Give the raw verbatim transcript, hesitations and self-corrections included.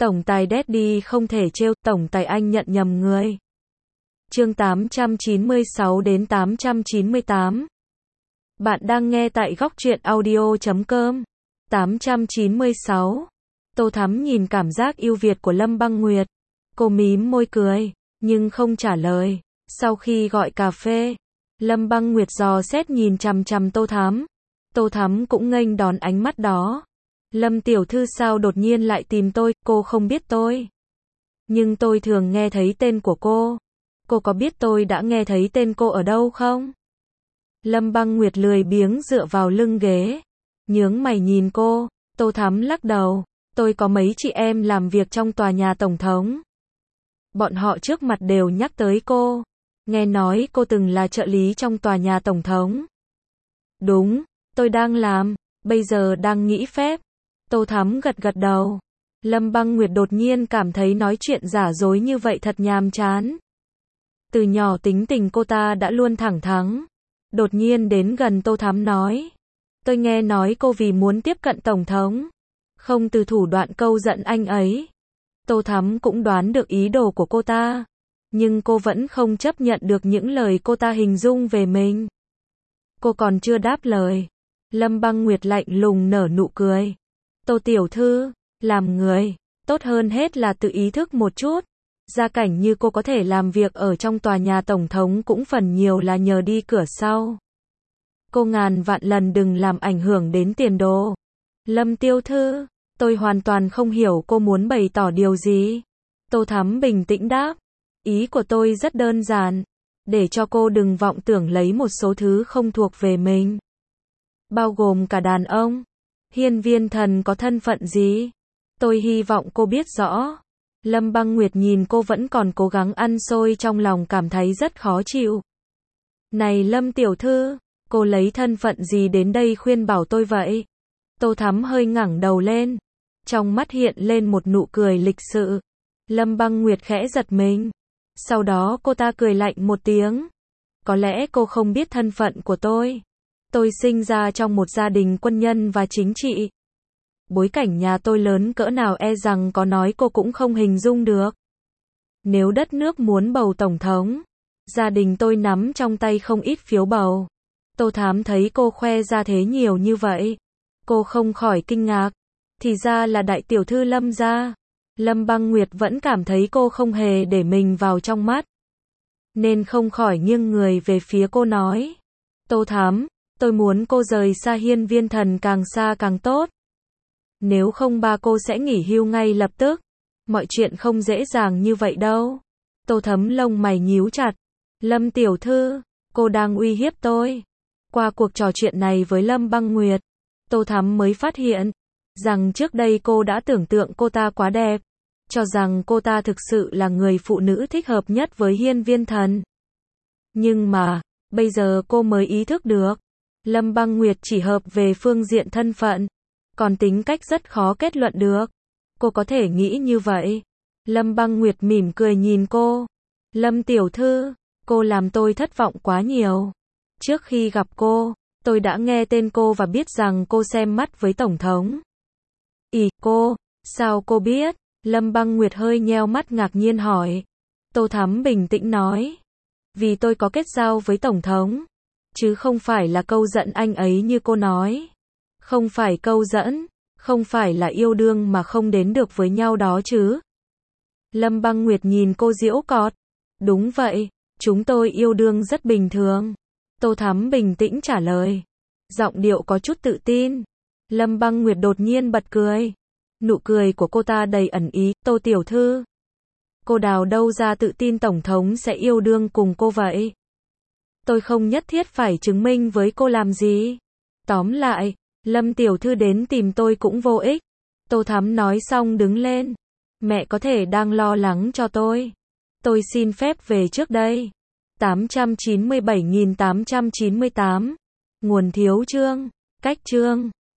Tổng tài Daddy không thể trêu, tổng tài anh nhận nhầm người. Chương tám trăm chín mươi sáu đến tám trăm chín mươi tám. Bạn đang nghe tại góc truyện audio chấm com. tám trăm chín mươi sáu. Tô Thắm nhìn cảm giác ưu việt của Lâm Băng Nguyệt. Cô mím môi cười, nhưng không trả lời. Sau khi gọi cà phê, Lâm Băng Nguyệt dò xét nhìn chằm chằm Tô Thắm. Tô Thắm cũng nghênh đón ánh mắt đó. Lâm tiểu thư sao đột nhiên lại tìm tôi, cô không biết tôi. Nhưng tôi thường nghe thấy tên của cô. Cô có biết tôi đã nghe thấy tên cô ở đâu không? Lâm Băng Nguyệt lười biếng dựa vào lưng ghế. Nhướng mày nhìn cô. Tô Thắm lắc đầu. Tôi có mấy chị em làm việc trong tòa nhà tổng thống. Bọn họ trước mặt đều nhắc tới cô. Nghe nói cô từng là trợ lý trong tòa nhà tổng thống. Đúng, tôi đang làm, bây giờ đang nghỉ phép. Tô Thắm gật gật đầu. Lâm Băng Nguyệt đột nhiên cảm thấy nói chuyện giả dối như vậy thật nhàm chán. Từ nhỏ tính tình cô ta đã luôn thẳng thắn. Đột nhiên đến gần Tô Thắm nói. Tôi nghe nói cô vì muốn tiếp cận tổng thống, không từ thủ đoạn câu giận anh ấy. Tô Thắm cũng đoán được ý đồ của cô ta. Nhưng cô vẫn không chấp nhận được những lời cô ta hình dung về mình. Cô còn chưa đáp lời. Lâm Băng Nguyệt lạnh lùng nở nụ cười. Tô tiểu thư, làm người, tốt hơn hết là tự ý thức một chút. Gia cảnh như cô có thể làm việc ở trong tòa nhà tổng thống cũng phần nhiều là nhờ đi cửa sau. Cô ngàn vạn lần đừng làm ảnh hưởng đến tiền đồ. Lâm tiểu thư, tôi hoàn toàn không hiểu cô muốn bày tỏ điều gì. Tô Thắm bình tĩnh đáp. Ý của tôi rất đơn giản. Để cho cô đừng vọng tưởng lấy một số thứ không thuộc về mình. Bao gồm cả đàn ông. Hiên Viên Thần có thân phận gì? Tôi hy vọng cô biết rõ. Lâm Băng Nguyệt nhìn cô vẫn còn cố gắng ăn xôi trong lòng cảm thấy rất khó chịu. Này Lâm tiểu thư, cô lấy thân phận gì đến đây khuyên bảo tôi vậy? Tô Thắm hơi ngẩng đầu lên. Trong mắt hiện lên một nụ cười lịch sự. Lâm Băng Nguyệt khẽ giật mình. Sau đó cô ta cười lạnh một tiếng. Có lẽ cô không biết thân phận của tôi. Tôi sinh ra trong một gia đình quân nhân và chính trị. Bối cảnh nhà tôi lớn cỡ nào e rằng có nói cô cũng không hình dung được. Nếu đất nước muốn bầu tổng thống, gia đình tôi nắm trong tay không ít phiếu bầu. Tô Thắm thấy cô khoe ra thế nhiều như vậy. Cô không khỏi kinh ngạc. Thì ra là đại tiểu thư Lâm gia. Lâm Băng Nguyệt vẫn cảm thấy cô không hề để mình vào trong mắt. Nên không khỏi nghiêng người về phía cô nói. Tô Thắm, tôi muốn cô rời xa Hiên Viên Thần càng xa càng tốt. Nếu không ba cô sẽ nghỉ hưu ngay lập tức. Mọi chuyện không dễ dàng như vậy đâu. Tô Thắm lông mày nhíu chặt. Lâm tiểu thư, cô đang uy hiếp tôi. Qua cuộc trò chuyện này với Lâm Băng Nguyệt, Tô Thắm mới phát hiện rằng trước đây cô đã tưởng tượng cô ta quá đẹp, cho rằng cô ta thực sự là người phụ nữ thích hợp nhất với Hiên Viên Thần. Nhưng mà, bây giờ cô mới ý thức được, Lâm Băng Nguyệt chỉ hợp về phương diện thân phận, còn tính cách rất khó kết luận được. Cô có thể nghĩ như vậy. Lâm Băng Nguyệt mỉm cười nhìn cô. Lâm tiểu thư, cô làm tôi thất vọng quá nhiều. Trước khi gặp cô, tôi đã nghe tên cô và biết rằng cô xem mắt với tổng thống. Ý, cô, sao cô biết? Lâm Băng Nguyệt hơi nheo mắt ngạc nhiên hỏi. Tô Thắm bình tĩnh nói. Vì tôi có kết giao với tổng thống. Chứ không phải là câu giận anh ấy như cô nói. Không phải câu dẫn, không phải là yêu đương mà không đến được với nhau đó chứ. Lâm Băng Nguyệt nhìn cô giễu cợt. Đúng vậy, chúng tôi yêu đương rất bình thường. Tô Thắm bình tĩnh trả lời. Giọng điệu có chút tự tin. Lâm Băng Nguyệt đột nhiên bật cười. Nụ cười của cô ta đầy ẩn ý. Tô tiểu thư, cô đào đâu ra tự tin tổng thống sẽ yêu đương cùng cô vậy? Tôi không nhất thiết phải chứng minh với cô làm gì. Tóm lại, Lâm tiểu thư đến tìm tôi cũng vô ích. Tô Thắm nói xong đứng lên. Mẹ có thể đang lo lắng cho tôi. Tôi xin phép về trước đây. tám trăm chín mươi bảy nghìn tám trăm chín mươi tám. Nguồn thiếu chương, cách chương.